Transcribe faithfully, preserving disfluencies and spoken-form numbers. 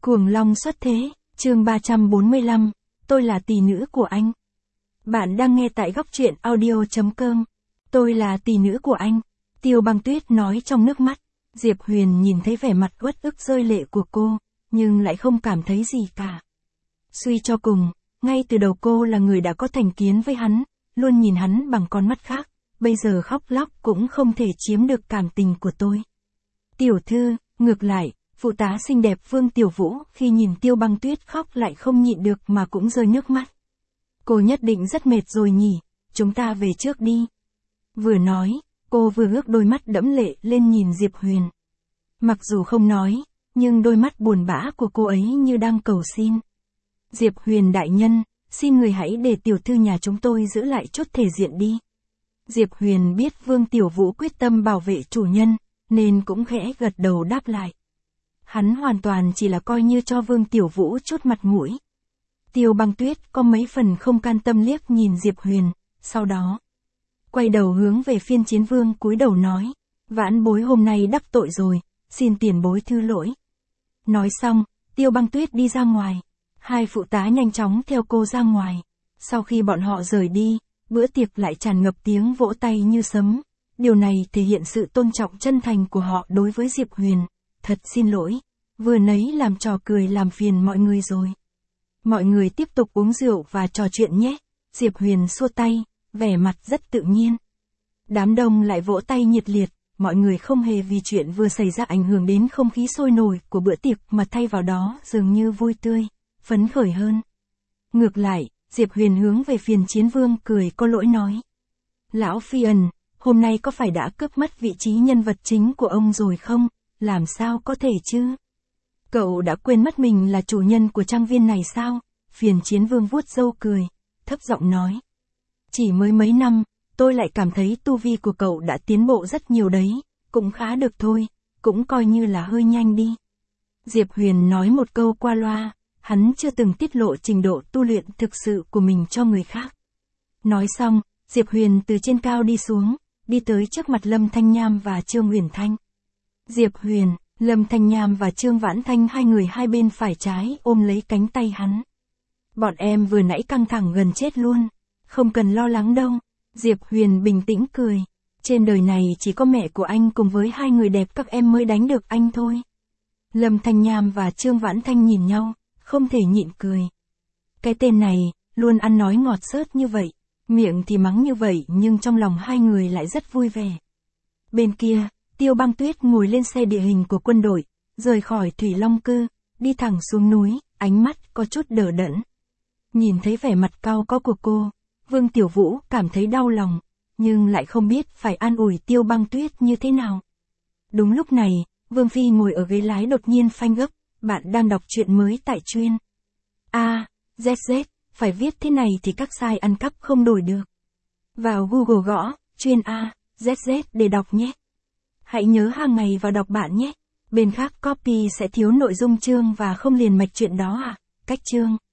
Cuồng Long xuất thế, chương ba trăm bốn mươi lăm, tôi là tỷ nữ của anh. Bạn đang nghe tại góc truyện audio chấm com. Tôi là tỷ nữ của anh. Tiêu Băng Tuyết nói trong nước mắt. Diệp Huyền nhìn thấy vẻ mặt uất ức rơi lệ của cô, nhưng lại không cảm thấy gì cả. Suy cho cùng, ngay từ đầu cô là người đã có thành kiến với hắn, luôn nhìn hắn bằng con mắt khác, bây giờ khóc lóc cũng không thể chiếm được cảm tình của tôi. Tiểu thư, ngược lại, phụ tá xinh đẹp Vương Tiểu Vũ khi nhìn Tiêu Băng Tuyết khóc lại không nhịn được mà cũng rơi nước mắt. Cô nhất định rất mệt rồi nhỉ, chúng ta về trước đi. Vừa nói, cô vừa ngước đôi mắt đẫm lệ lên nhìn Diệp Huyền. Mặc dù không nói, nhưng đôi mắt buồn bã của cô ấy như đang cầu xin. Diệp Huyền đại nhân, xin người hãy để tiểu thư nhà chúng tôi giữ lại chút thể diện đi. Diệp Huyền biết Vương Tiểu Vũ quyết tâm bảo vệ chủ nhân, nên cũng khẽ gật đầu đáp lại. Hắn hoàn toàn chỉ là coi như cho Vương Tiểu Vũ chút mặt mũi. Tiêu Băng Tuyết có mấy phần không can tâm liếc nhìn Diệp Huyền, sau đó quay đầu hướng về Phiên Chiến Vương cúi đầu nói, vãn bối hôm nay đắc tội rồi, xin tiền bối thứ lỗi. Nói xong, Tiêu Băng Tuyết đi ra ngoài, hai phụ tá nhanh chóng theo cô ra ngoài. Sau khi bọn họ rời đi, bữa tiệc lại tràn ngập tiếng vỗ tay như sấm. Điều này thể hiện sự tôn trọng chân thành của họ đối với Diệp Huyền. Thật xin lỗi, vừa nấy làm trò cười làm phiền mọi người rồi. Mọi người tiếp tục uống rượu và trò chuyện nhé. Diệp Huyền xua tay, vẻ mặt rất tự nhiên. Đám đông lại vỗ tay nhiệt liệt, mọi người không hề vì chuyện vừa xảy ra ảnh hưởng đến không khí sôi nổi của bữa tiệc mà thay vào đó dường như vui tươi, phấn khởi hơn. Ngược lại, Diệp Huyền hướng về Phiền Chiến Vương cười có lỗi nói. Lão Phiền, hôm nay có phải đã cướp mất vị trí nhân vật chính của ông rồi không? Làm sao có thể chứ? Cậu đã quên mất mình là chủ nhân của trang viên này sao? Phiền Chiến Vương vuốt râu cười, thấp giọng nói. Chỉ mới mấy năm, tôi lại cảm thấy tu vi của cậu đã tiến bộ rất nhiều đấy, cũng khá được thôi, cũng coi như là hơi nhanh đi. Diệp Huyền nói một câu qua loa, hắn chưa từng tiết lộ trình độ tu luyện thực sự của mình cho người khác. Nói xong, Diệp Huyền từ trên cao đi xuống, đi tới trước mặt Lâm Thanh Nham và Trương Uyển Thanh. Diệp Huyền, Lâm Thanh Nham và Trương Vãn Thanh hai người hai bên phải trái ôm lấy cánh tay hắn. Bọn em vừa nãy căng thẳng gần chết luôn, không cần lo lắng đâu. Diệp Huyền bình tĩnh cười, trên đời này chỉ có mẹ của anh cùng với hai người đẹp các em mới đánh được anh thôi. Lâm Thanh Nham và Trương Vãn Thanh nhìn nhau, không thể nhịn cười. Cái tên này, luôn ăn nói ngọt xớt như vậy, miệng thì mắng như vậy nhưng trong lòng hai người lại rất vui vẻ. Bên kia, Tiêu Băng Tuyết ngồi lên xe địa hình của quân đội, rời khỏi Thủy Long Cư, đi thẳng xuống núi, ánh mắt có chút đờ đẫn. Nhìn thấy vẻ mặt cau có của cô, Vương Tiểu Vũ cảm thấy đau lòng, nhưng lại không biết phải an ủi Tiêu Băng Tuyết như thế nào. Đúng lúc này, Vương Phi ngồi ở ghế lái đột nhiên phanh gấp, bạn đang đọc truyện mới tại chuyên A, Z Z, phải viết thế này thì các sai ăn cắp không đổi được. Vào Google gõ, chuyên A, Z Z để đọc nhé. Hãy nhớ hàng ngày vào đọc bạn nhé. Bên khác copy sẽ thiếu nội dung chương và không liền mạch chuyện đó à. Cách chương